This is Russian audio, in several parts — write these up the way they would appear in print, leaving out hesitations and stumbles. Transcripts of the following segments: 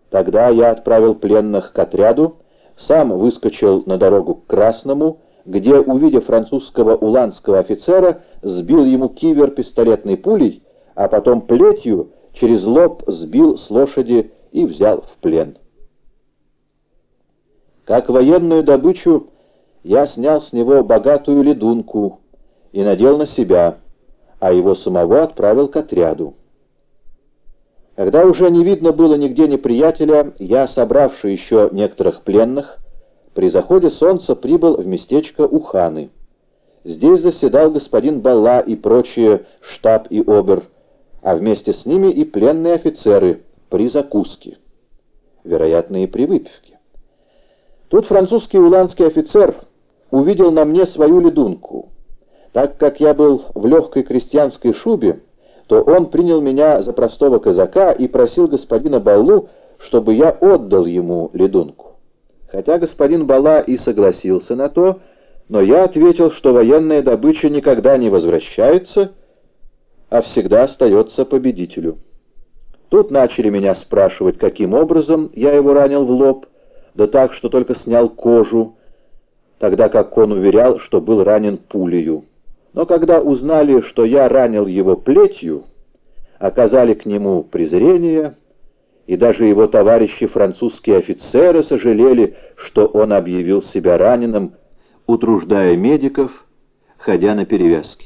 Тогда я отправил пленных к отряду, сам выскочил на дорогу к Красному, где, увидев французского уланского офицера, сбил ему кивер пистолетной пулей, а потом плетью через лоб сбил с лошади и взял в плен. Как военную добычу я снял с него богатую ледунку и надел на себя, а его самого отправил к отряду. Когда уже не видно было нигде неприятеля, я, собравший еще некоторых пленных, при заходе солнца прибыл в местечко Уханы. Здесь заседал господин Балла и прочие штаб и обер, а вместе с ними и пленные офицеры при закуске, вероятно, и при выпивке. Тут французский уланский офицер увидел на мне свою ледунку. Так как я был в легкой крестьянской шубе, то он принял меня за простого казака и просил господина Баллу, чтобы я отдал ему ледунку. Хотя господин Балла и согласился на то, но я ответил, что военная добыча никогда не возвращается, а всегда остается победителю. Тут начали меня спрашивать, каким образом я его ранил в лоб, да так, что только снял кожу, тогда как он уверял, что был ранен пулею. Но когда узнали, что я ранил его плетью, оказали к нему презрение, и даже его товарищи французские офицеры сожалели, что он объявил себя раненым, утруждая медиков, ходя на перевязки.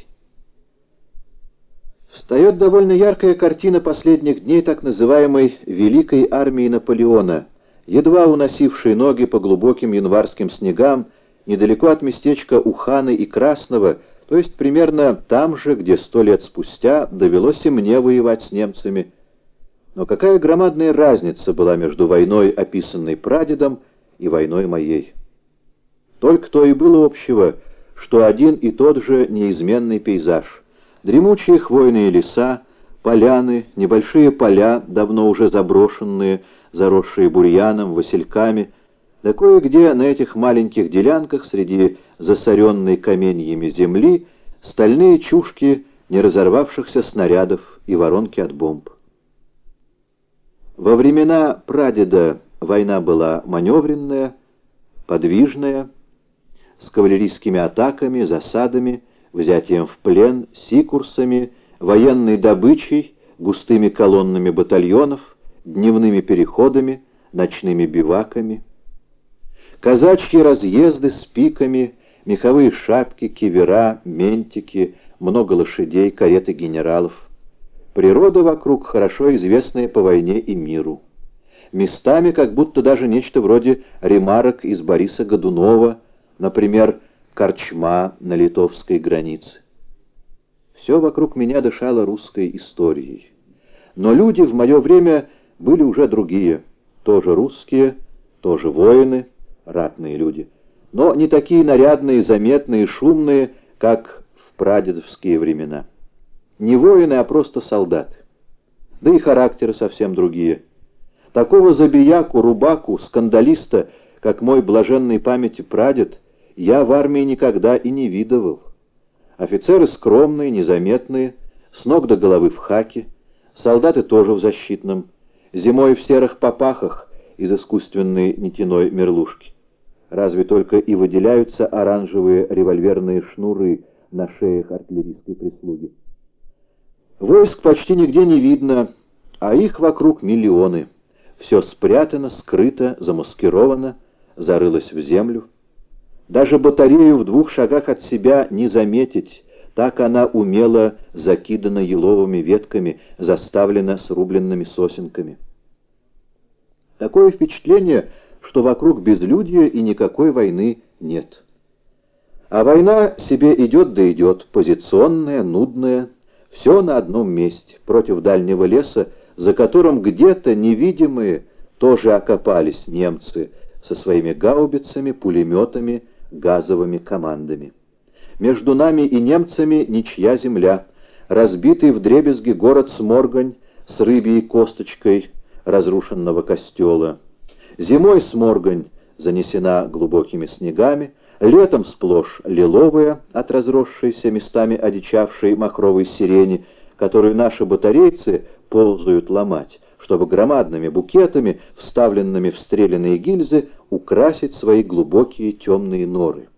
Встает довольно яркая картина последних дней так называемой «Великой армии Наполеона», едва уносившей ноги по глубоким январским снегам, недалеко от местечка Уханы и Красного, то есть примерно там же, где 100 лет спустя довелось и мне воевать с немцами. Но какая громадная разница была между войной, описанной прадедом, и войной моей. Только то и было общего, что один и тот же неизменный пейзаж. Дремучие хвойные леса, поляны, небольшие поля, давно уже заброшенные, заросшие бурьяном, васильками, да кое-где на этих маленьких делянках среди засоренной каменьями земли стальные чушки не разорвавшихся снарядов и воронки от бомб. Во времена прадеда война была маневренная, подвижная, с кавалерийскими атаками, засадами, взятием в плен, сикурсами, военной добычей, густыми колоннами батальонов, дневными переходами, ночными биваками. Казачьи разъезды с пиками, меховые шапки, кивера, ментики, много лошадей, кареты генералов. Природа вокруг, хорошо известная по войне и миру. Местами как будто даже нечто вроде ремарок из Бориса Годунова, например, корчма на литовской границе. Все вокруг меня дышало русской историей. Но люди в мое время были уже другие, тоже русские, тоже воины, ратные люди, но не такие нарядные, заметные, шумные, как в прадедовские времена. Не воины, а просто солдаты. Да и характеры совсем другие. Такого забияку, рубаку, скандалиста, как мой блаженной памяти прадед, я в армии никогда и не видывал. Офицеры скромные, незаметные, с ног до головы в хаке, солдаты тоже в защитном, зимой в серых попахах из искусственной нитяной мерлушки. Разве только и выделяются оранжевые револьверные шнуры на шеях артиллерийской прислуги. Войск почти нигде не видно, а их вокруг миллионы. Все спрятано, скрыто, замаскировано, зарылось в землю. Даже батарею в 2 шагах от себя не заметить, так она умело закидана еловыми ветками, заставлена срубленными сосенками. Такое впечатление, что вокруг безлюдья и никакой войны нет. А война себе идет да идет, позиционная, нудная, все на одном месте, против дальнего леса, за которым где-то невидимые тоже окопались немцы со своими гаубицами, пулеметами, газовыми командами. Между нами и немцами ничья земля, разбитый вдребезги город Сморгонь с рыбьей косточкой разрушенного костела. Зимой Сморгонь занесена глубокими снегами, летом сплошь лиловая от разросшейся местами одичавшей махровой сирени, которую наши батарейцы ползают ломать, чтобы громадными букетами, вставленными в стреляные гильзы, украсить свои глубокие темные норы.